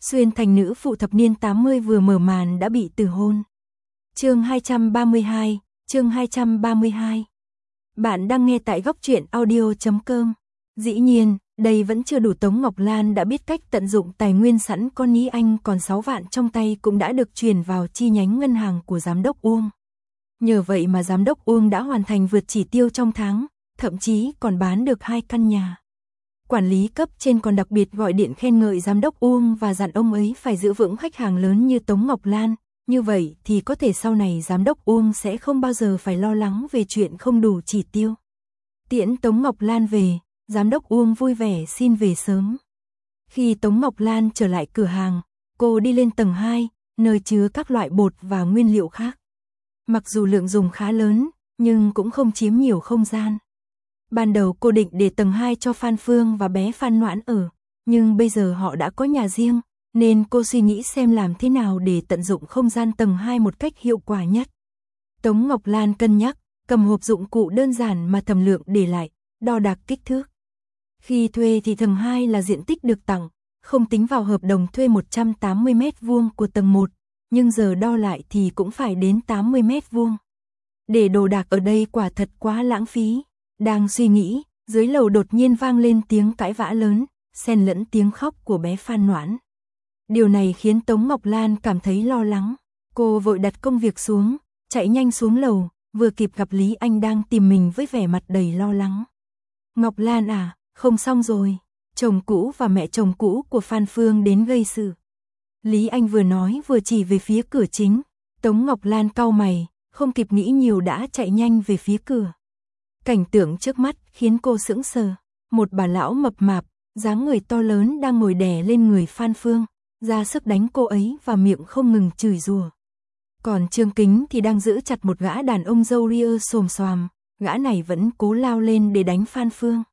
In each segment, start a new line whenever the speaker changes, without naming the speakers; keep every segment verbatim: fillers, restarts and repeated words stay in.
Xuyên thành nữ phụ thập niên tám mươi vừa mở màn đã bị từ hôn. Chương hai trăm ba mươi hai, chương hai trăm ba mươi hai. Bạn đang nghe tại góc truyện audio chấm com. Dĩ nhiên, đây vẫn chưa đủ. Tống Ngọc Lan đã biết cách tận dụng tài nguyên sẵn có. Ní Anh còn sáu vạn trong tay cũng đã được chuyển vào chi nhánh ngân hàng của giám đốc Uông. Nhờ vậy mà giám đốc Uông đã hoàn thành vượt chỉ tiêu trong tháng, thậm chí còn bán được hai căn nhà. Quản lý cấp trên còn đặc biệt gọi điện khen ngợi giám đốc Uông và dặn ông ấy phải giữ vững khách hàng lớn như Tống Ngọc Lan, như vậy thì có thể sau này giám đốc Uông sẽ không bao giờ phải lo lắng về chuyện không đủ chỉ tiêu. Tiễn Tống Ngọc Lan về, giám đốc Uông vui vẻ xin về sớm. Khi Tống Ngọc Lan trở lại cửa hàng, cô đi lên tầng hai, nơi chứa các loại bột và nguyên liệu khác. Mặc dù lượng dùng khá lớn, nhưng cũng không chiếm nhiều không gian. Ban đầu cô định để tầng hai cho Phan Phương và bé Phan Noãn ở, nhưng bây giờ họ đã có nhà riêng, nên cô suy nghĩ xem làm thế nào để tận dụng không gian tầng hai một cách hiệu quả nhất. Tống Ngọc Lan cân nhắc, cầm hộp dụng cụ đơn giản mà thẩm lượng để lại, đo đạc kích thước. Khi thuê thì tầng hai là diện tích được tặng, không tính vào hợp đồng thuê một trăm tám mươi mét vuông của tầng một, nhưng giờ đo lại thì cũng phải đến tám mươi mét vuông. Để đồ đạc ở đây quả thật quá lãng phí. Đang suy nghĩ, dưới lầu đột nhiên vang lên tiếng cãi vã lớn, xen lẫn tiếng khóc của bé Phan Noãn. Điều này khiến Tống Ngọc Lan cảm thấy lo lắng. Cô vội đặt công việc xuống, chạy nhanh xuống lầu, vừa kịp gặp Lý Anh đang tìm mình với vẻ mặt đầy lo lắng. Ngọc Lan à, không xong rồi, chồng cũ và mẹ chồng cũ của Phan Phương đến gây sự. Lý Anh vừa nói vừa chỉ về phía cửa chính. Tống Ngọc Lan cau mày, không kịp nghĩ nhiều đã chạy nhanh về phía cửa. Cảnh tượng trước mắt khiến cô sững sờ. Một bà lão mập mạp, dáng người to lớn đang ngồi đè lên người Phan Phương, ra sức đánh cô ấy và miệng không ngừng chửi rủa. Còn Trương Kính thì đang giữ chặt một gã đàn ông râu ria xồm xoàm, gã này vẫn cố lao lên để đánh Phan Phương.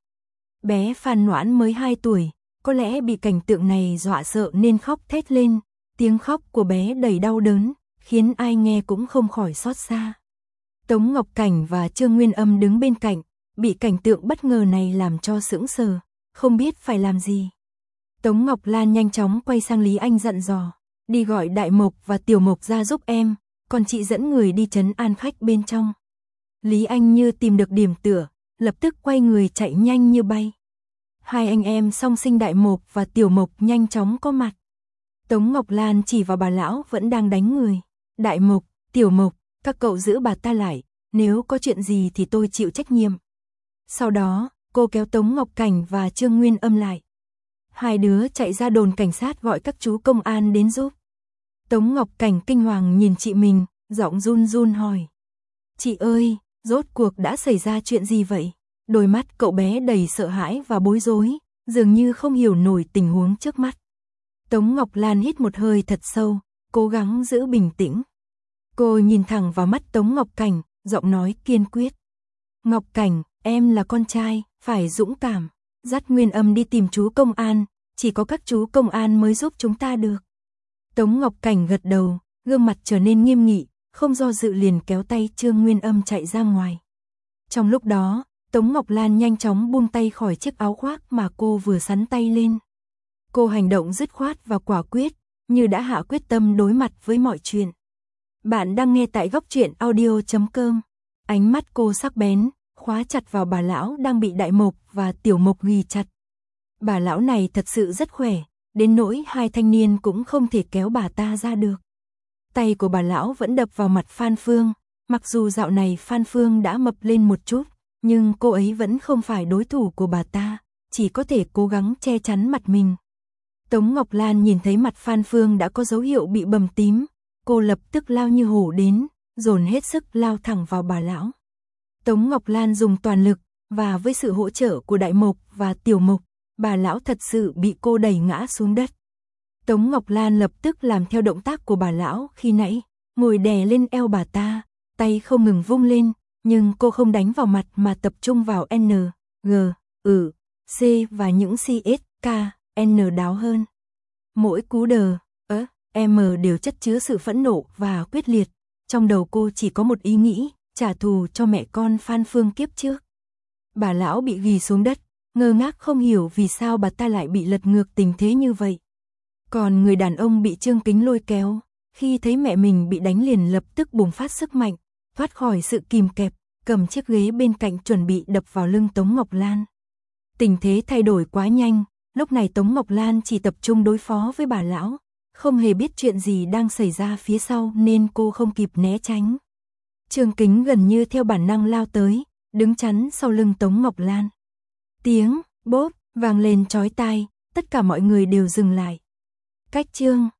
Bé Phan Noãn mới hai tuổi, có lẽ bị cảnh tượng này dọa sợ nên khóc thét lên, tiếng khóc của bé đầy đau đớn, khiến ai nghe cũng không khỏi xót xa. Tống Ngọc Cảnh và Trương Nguyên Âm đứng bên cạnh, bị cảnh tượng bất ngờ này làm cho sững sờ, không biết phải làm gì. Tống Ngọc Lan nhanh chóng quay sang Lý Anh dặn dò, đi gọi Đại Mộc và Tiểu Mộc ra giúp em, còn chị dẫn người đi trấn an khách bên trong. Lý Anh như tìm được điểm tựa, lập tức quay người chạy nhanh như bay. Hai anh em song sinh Đại Mộc và Tiểu Mộc nhanh chóng có mặt. Tống Ngọc Lan chỉ vào bà lão vẫn đang đánh người. Đại Mộc, Tiểu Mộc, các cậu giữ bà ta lại, nếu có chuyện gì thì tôi chịu trách nhiệm. Sau đó, cô kéo Tống Ngọc Cảnh và Trương Nguyên Âm lại. Hai đứa chạy ra đồn cảnh sát gọi các chú công an đến giúp. Tống Ngọc Cảnh kinh hoàng nhìn chị mình, giọng run run hỏi. Chị ơi, rốt cuộc đã xảy ra chuyện gì vậy? Đôi mắt cậu bé đầy sợ hãi và bối rối, dường như không hiểu nổi tình huống trước mắt. Tống Ngọc Lan hít một hơi thật sâu, cố gắng giữ bình tĩnh. Cô nhìn thẳng vào mắt Tống Ngọc Cảnh, giọng nói kiên quyết. Ngọc Cảnh, em là con trai, phải dũng cảm, dắt Nguyên Âm đi tìm chú công an, chỉ có các chú công an mới giúp chúng ta được. Tống Ngọc Cảnh gật đầu, gương mặt trở nên nghiêm nghị, không do dự liền kéo tay Trương Nguyên Âm chạy ra ngoài. Trong lúc đó, Tống Ngọc Lan nhanh chóng buông tay khỏi chiếc áo khoác mà cô vừa sắn tay lên. Cô hành động dứt khoát và quả quyết, như đã hạ quyết tâm đối mặt với mọi chuyện. Bạn đang nghe tại góc truyện audio chấm com. Ánh mắt cô sắc bén, khóa chặt vào bà lão đang bị Đại Mộc và Tiểu Mộc ghi chặt. Bà lão này thật sự rất khỏe, đến nỗi hai thanh niên cũng không thể kéo bà ta ra được. Tay của bà lão vẫn đập vào mặt Phan Phương, mặc dù dạo này Phan Phương đã mập lên một chút, nhưng cô ấy vẫn không phải đối thủ của bà ta, chỉ có thể cố gắng che chắn mặt mình. Tống Ngọc Lan nhìn thấy mặt Phan Phương đã có dấu hiệu bị bầm tím, cô lập tức lao như hổ đến, dồn hết sức lao thẳng vào bà lão. Tống Ngọc Lan dùng toàn lực, và với sự hỗ trợ của Đại Mộc và Tiểu Mộc, bà lão thật sự bị cô đẩy ngã xuống đất. Tống Ngọc Lan lập tức làm theo động tác của bà lão khi nãy, ngồi đè lên eo bà ta, tay không ngừng vung lên, nhưng cô không đánh vào mặt mà tập trung vào N, G, Ừ, C và những C, S, K, N đáo hơn. Mỗi cú đờ, ớ, M đều chất chứa sự phẫn nộ và quyết liệt, trong đầu cô chỉ có một ý nghĩ, trả thù cho mẹ con Phan Phương kiếp trước. Bà lão bị ghì xuống đất, ngơ ngác không hiểu vì sao bà ta lại bị lật ngược tình thế như vậy. Còn người đàn ông bị Trương Kính lôi kéo, khi thấy mẹ mình bị đánh liền lập tức bùng phát sức mạnh, thoát khỏi sự kìm kẹp, cầm chiếc ghế bên cạnh chuẩn bị đập vào lưng Tống Ngọc Lan. Tình thế thay đổi quá nhanh, lúc này Tống Ngọc Lan chỉ tập trung đối phó với bà lão, không hề biết chuyện gì đang xảy ra phía sau nên cô không kịp né tránh. Trương Kính gần như theo bản năng lao tới, đứng chắn sau lưng Tống Ngọc Lan. Tiếng bốp vang lên chói tai, tất cả mọi người đều dừng lại. Cách Trương